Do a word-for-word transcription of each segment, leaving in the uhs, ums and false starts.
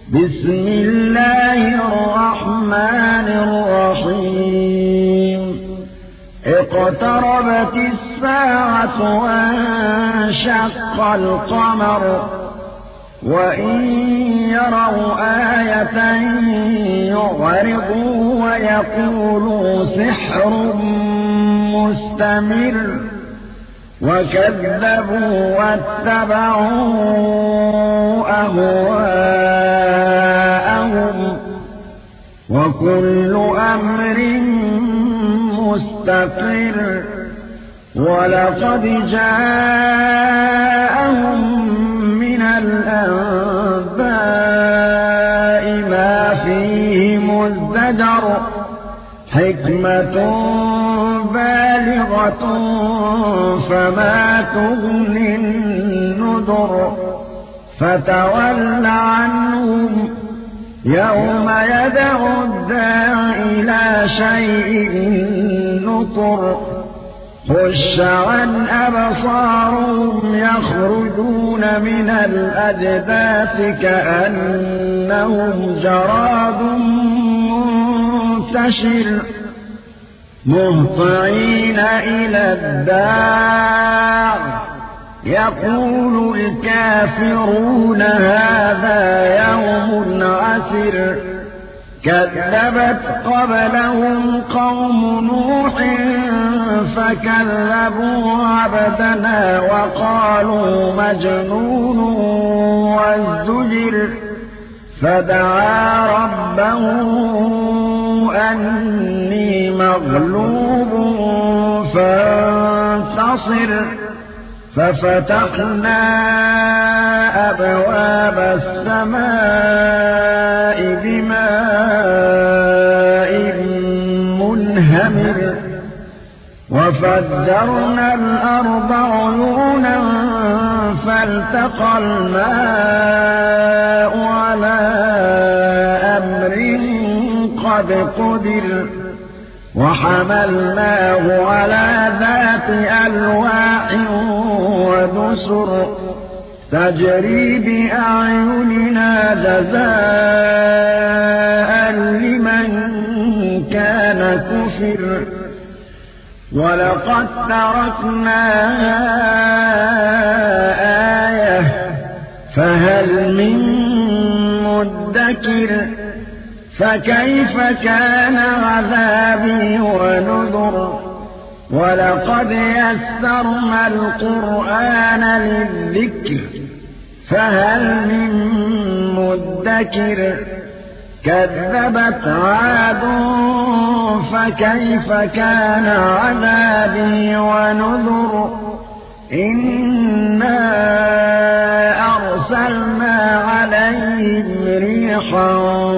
بسم الله الرحمن الرحيم اقتربت الساعة وانشق القمر وإن يروا آية يعرضوا ويقولوا سحر مستمر وكذبوا واتبعوا أهواءهم وكل أمر مستقر ولقد جاءهم من الأنباء ما فيه مزدجر حكمة بالغة فما تغني النذر فتول عنهم يوم يدعو الداع إلى شيء نكر خش عن أبصارهم يخرجون من الأجداث كأنهم جراد منتشر مهطعين إلى الداع يقول الكافرون هذا يوم عسر كذبت قبلهم قوم نوح فكذبوا عبدنا وقالوا مجنون وازدجر فدعا ربه أني مغلوب فانتصر ففتحنا أبواب السماء بماء منهمر وفجرنا الأرض عيونا فالتقى الماء على أمر قد قدر وحملناه على ذات ألواح ودسر تجري بأعيننا جزاء لمن كان كفر ولقد تركناها آية فهل من مدكر فكيف كان عذابي ونذر ولقد يسرنا القرآن للذكر فهل من مدكر كذبت عاد فكيف كان عذابي ونذر إنا أرسلنا عليهم ريحا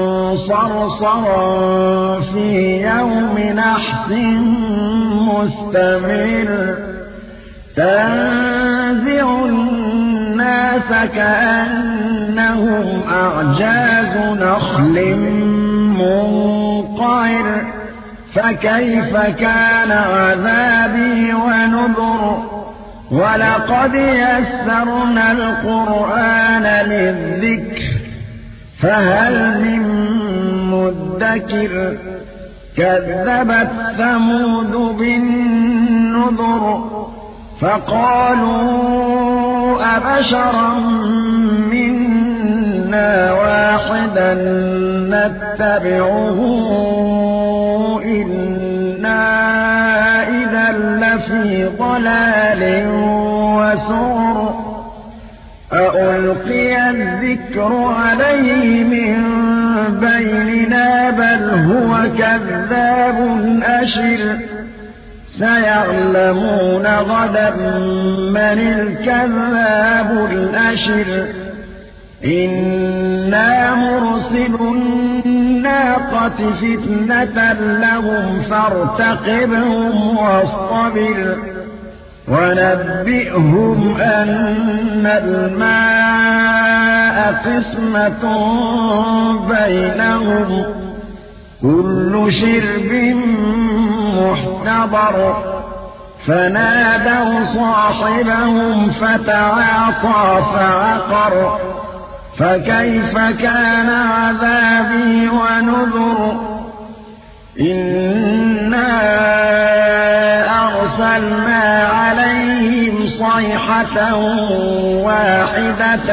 صرصرا في يوم نحس مستمر تنزع الناس كأنهم أعجاز نخل منقعر فكيف كان عذابي ونذر ولقد يسرنا القرآن للذكر فهل من مدكر كذبت ثمود بالنذر فقالوا أبشرا منا واحدا نتبعه إنا إذا لفي ضلال وسعر أألقي الذكر عليه من بيننا بل هو كذاب أشر سيعلمون غدا من الكذاب الأشر إنا مرسل الناقة فتنة لهم فارتقبهم واصطبر ونبئهم أن الماء قسمة بينهم كل شرب محتضر فنادوا صاحبهم فتعاطى فعقر فكيف كان عذابي ونذر إنا أرسلنا عليهم صيحة واحدة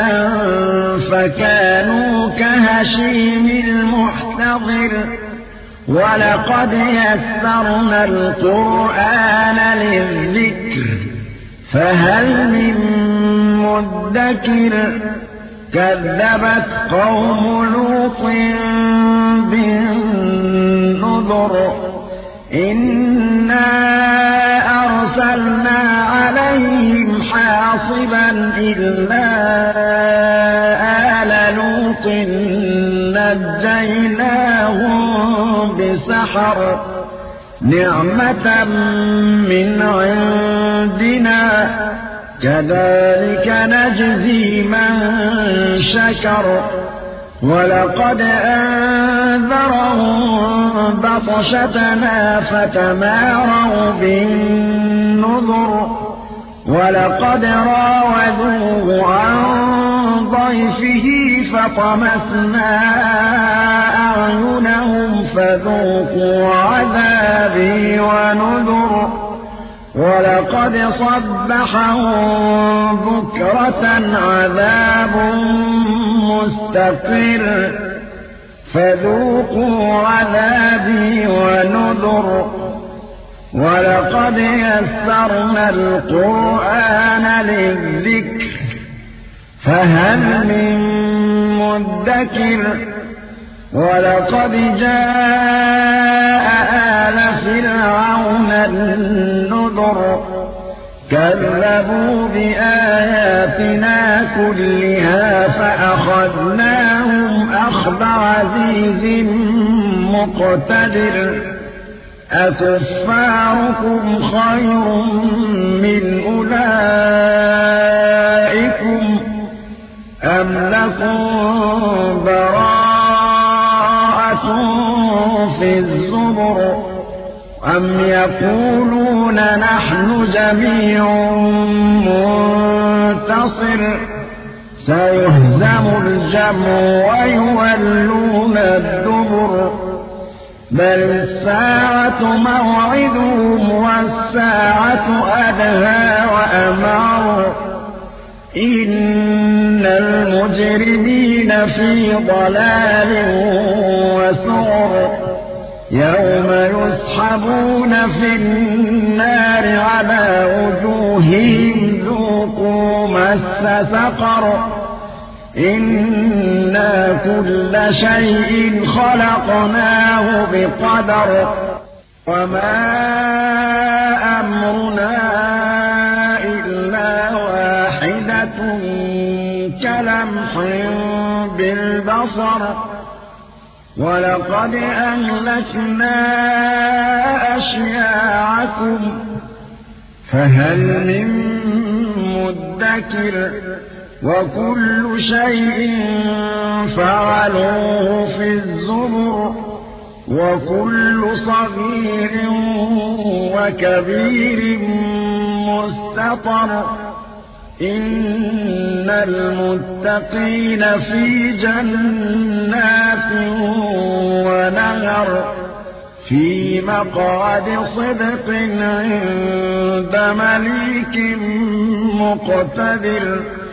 فكانوا كهشيم المحتضر ولقد يسرنا القرآن للذكر فهل من مدكر كذبت قوم لوط بالنذر إنا أرسلنا عليهم حاصبا إلا آل لوط نجيناهم بسحر نعمة من عندنا كذلك نجزي من شكر ولقد أنذرهم بطشتنا فتماروا بالنذر ولقد راودوه عن ضيفه فطمسنا أعينهم فذوقوا عذابي ونذر ولقد صبحهم بكرة عذاب مستقر فذوقوا عذابي ونذر ولقد يسرنا القرآن للذكر فهل من مدكر ولقد جاء آل فرعون النذر كذبوا بآياتنا كلها فأخذناهم أخذ عزيز مقتدر أكفاركم خير من أولئكم أم لكم براءة في الزبر أم يقولون نحن جميع منتصر سيهزم الجمع ويولون الدبر بل الساعة موعدهم والساعة أدهى وأمر إن المجرمين في ضلال وسعر يوم يسحبون في النار على وجوههم ذوقوا مس سقر إنا كل شيء خلقناه بقدر وما أمرنا إلا واحدة كلمح بالبصر ولقد أهلكنا أشياعكم فهل من مدكر وكل شيء فعلوه في الزبر وكل صغير وكبير مستطر إن المتقين في جنات ونهر في مقعد صدق عند مليك مقتدر